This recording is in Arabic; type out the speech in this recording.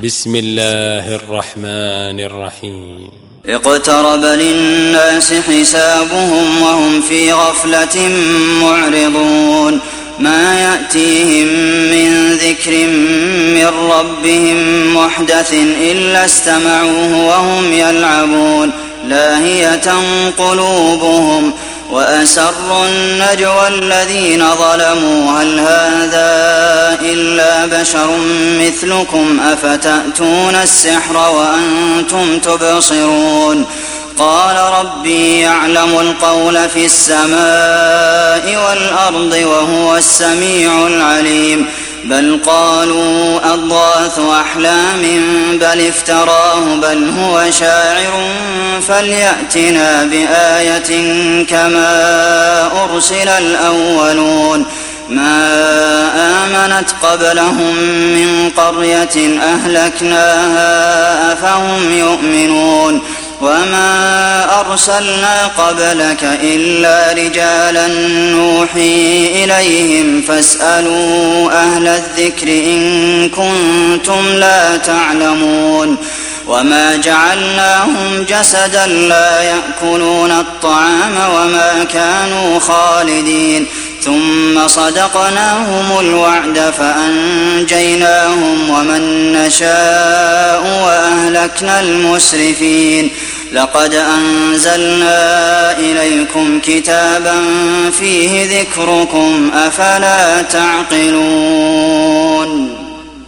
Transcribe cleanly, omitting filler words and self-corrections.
بسم الله الرحمن الرحيم. اقترب للناس حسابهم وهم في غفلة معرضون ما يأتيهم من ذكر من ربهم محدث إلا استمعوه وهم يلعبون لاهية قلوبهم وأسروا النجوى الذين ظلموا هل هذا إلا بشر مثلكم أفتأتون السحر وأنتم تبصرون قال ربي يعلم القول في السماء والأرض وهو السميع العليم بل قالوا أضغاث أحلام بل افتراه بل هو شاعر فليأتنا بآية كما أرسل الأولون ما آمنت قبلهم من قرية أهلكناها أفهم يؤمنون وما أرسلنا قبلك إلا رجالا نوحي إليهم فاسألوا أهل الذكر إن كنتم لا تعلمون وما جعلناهم جسدا لا يأكلون الطعام وما كانوا خالدين ثم صدقناهم الوعد فأنجيناهم ومن نشاء وأهلكنا المسرفين لقد أنزلنا إليكم كتابا فيه ذكركم أفلا تعقلون